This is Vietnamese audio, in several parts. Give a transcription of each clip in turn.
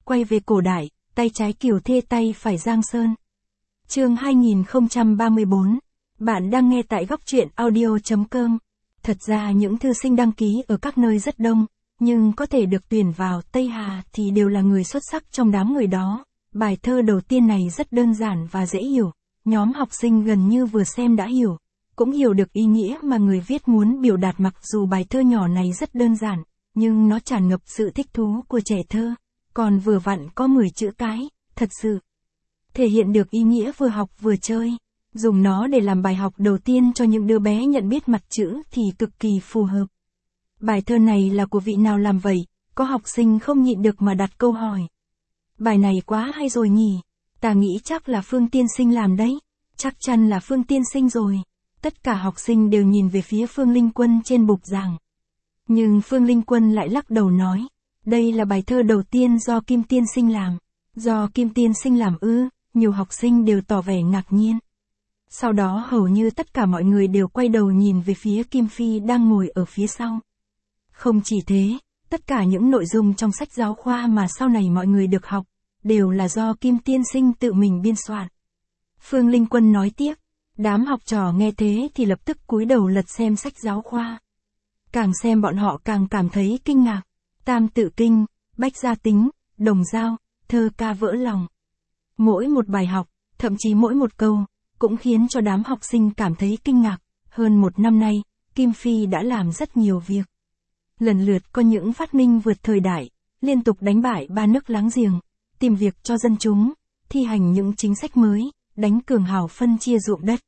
quay về cổ đại, tay trái Kiều Thê tay phải Giang Sơn. Chương 2034. Bạn đang nghe tại góc truyện audio.com. Thật ra những thư sinh đăng ký ở các nơi rất đông, nhưng có thể được tuyển vào Tây Hà thì đều là người xuất sắc trong đám người đó. Bài thơ đầu tiên này rất đơn giản và dễ hiểu, nhóm học sinh gần như vừa xem đã hiểu, cũng hiểu được ý nghĩa mà người viết muốn biểu đạt. Mặc dù bài thơ nhỏ này rất đơn giản, nhưng nó tràn ngập sự thích thú của trẻ thơ, còn vừa vặn có 10 chữ cái, thật sự thể hiện được ý nghĩa vừa học vừa chơi. Dùng nó để làm bài học đầu tiên cho những đứa bé nhận biết mặt chữ thì cực kỳ phù hợp. Bài thơ này là của vị nào làm vậy? Có học sinh không nhịn được mà đặt câu hỏi. Bài này quá hay rồi nhỉ? Ta nghĩ chắc là Phương Tiên Sinh làm đấy. Chắc chắn là Phương Tiên Sinh rồi. Tất cả học sinh đều nhìn về phía Phương Linh Quân trên bục giảng. Nhưng Phương Linh Quân lại lắc đầu nói, đây là bài thơ đầu tiên do Kim Tiên Sinh làm. Do Kim Tiên Sinh làm ư? Nhiều học sinh đều tỏ vẻ ngạc nhiên. Sau đó hầu như tất cả mọi người đều quay đầu nhìn về phía Kim Phi đang ngồi ở phía sau. Không chỉ thế, tất cả những nội dung trong sách giáo khoa mà sau này mọi người được học, đều là do Kim Tiên Sinh tự mình biên soạn. Phương Linh Quân nói tiếp, đám học trò nghe thế thì lập tức cúi đầu lật xem sách giáo khoa. Càng xem bọn họ càng cảm thấy kinh ngạc. Tam Tự Kinh, Bách Gia Tính, Đồng Dao, thơ ca vỡ lòng. Mỗi một bài học, thậm chí mỗi một câu, cũng khiến cho đám học sinh cảm thấy kinh ngạc. Hơn một năm nay, Kim Phi đã làm rất nhiều việc. Lần lượt có những phát minh vượt thời đại, liên tục đánh bại 3 nước láng giềng, tìm việc cho dân chúng, thi hành những chính sách mới, đánh cường hào phân chia ruộng đất.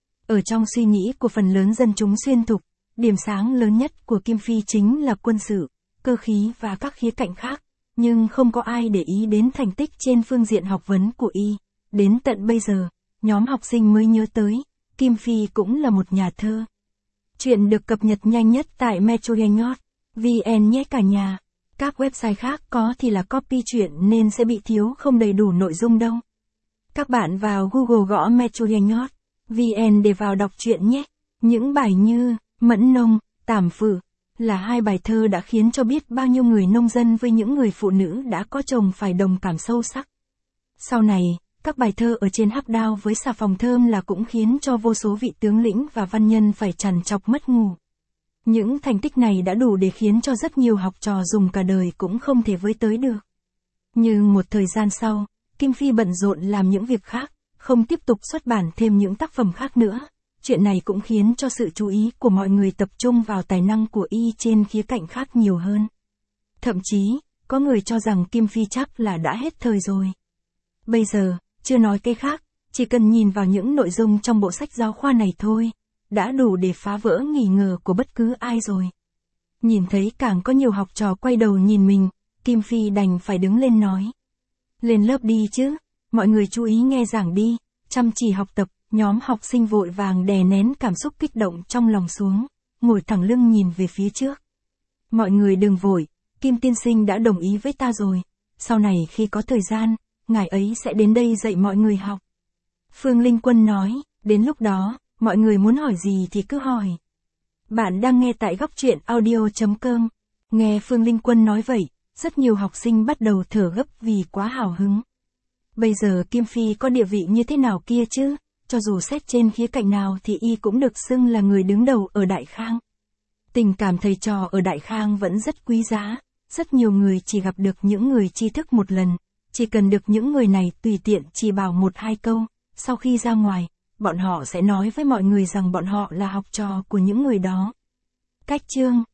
Ở trong suy nghĩ của phần lớn dân chúng xuyên thục, điểm sáng lớn nhất của Kim Phi chính là quân sự, cơ khí và các khía cạnh khác, nhưng không có ai để ý đến thành tích trên phương diện học vấn của y. Đến tận bây giờ, nhóm học sinh mới nhớ tới, Kim Phi cũng là một nhà thơ. Chuyện được cập nhật nhanh nhất tại metroyengot.vn nhé cả nhà. Các website khác có thì là copy chuyện nên sẽ bị thiếu không đầy đủ nội dung đâu. Các bạn vào Google gõ metroyengot.vn để vào đọc truyện nhé. Những bài như Mẫn Nông, Tảm Phử là 2 bài thơ đã khiến cho biết bao nhiêu người nông dân với những người phụ nữ đã có chồng phải đồng cảm sâu sắc. Sau này, các bài thơ ở trên hắc đao với xà phòng thơm là cũng khiến cho vô số vị tướng lĩnh và văn nhân phải trằn trọc mất ngủ. Những thành tích này đã đủ để khiến cho rất nhiều học trò dùng cả đời cũng không thể với tới được. Nhưng một thời gian sau, Kim Phi bận rộn làm những việc khác, không tiếp tục xuất bản thêm những tác phẩm khác nữa. Chuyện này cũng khiến cho sự chú ý của mọi người tập trung vào tài năng của y trên khía cạnh khác nhiều hơn. Thậm chí, có người cho rằng Kim Phi chắc là đã hết thời rồi. Bây giờ, chưa nói cái khác, chỉ cần nhìn vào những nội dung trong bộ sách giáo khoa này thôi, đã đủ để phá vỡ nghi ngờ của bất cứ ai rồi. Nhìn thấy càng có nhiều học trò quay đầu nhìn mình, Kim Phi đành phải đứng lên nói. Lên lớp đi chứ, mọi người chú ý nghe giảng đi, chăm chỉ học tập. Nhóm học sinh vội vàng đè nén cảm xúc kích động trong lòng xuống, ngồi thẳng lưng nhìn về phía trước. Mọi người đừng vội, Kim Tiên Sinh đã đồng ý với ta rồi, sau này khi có thời gian, ngài ấy sẽ đến đây dạy mọi người học. Phương Linh Quân nói, đến lúc đó, mọi người muốn hỏi gì thì cứ hỏi. Bạn đang nghe tại góc truyện audio.com. Nghe Phương Linh Quân nói vậy, rất nhiều học sinh bắt đầu thở gấp vì quá hào hứng. Bây giờ Kim Phi có địa vị như thế nào kia chứ? Cho dù xét trên khía cạnh nào thì y cũng được xưng là người đứng đầu ở Đại Khang. Tình cảm thầy trò ở Đại Khang vẫn rất quý giá, rất nhiều người chỉ gặp được những người tri thức một lần, chỉ cần được những người này tùy tiện chỉ bảo 1-2 câu, sau khi ra ngoài, bọn họ sẽ nói với mọi người rằng bọn họ là học trò của những người đó. Cách chương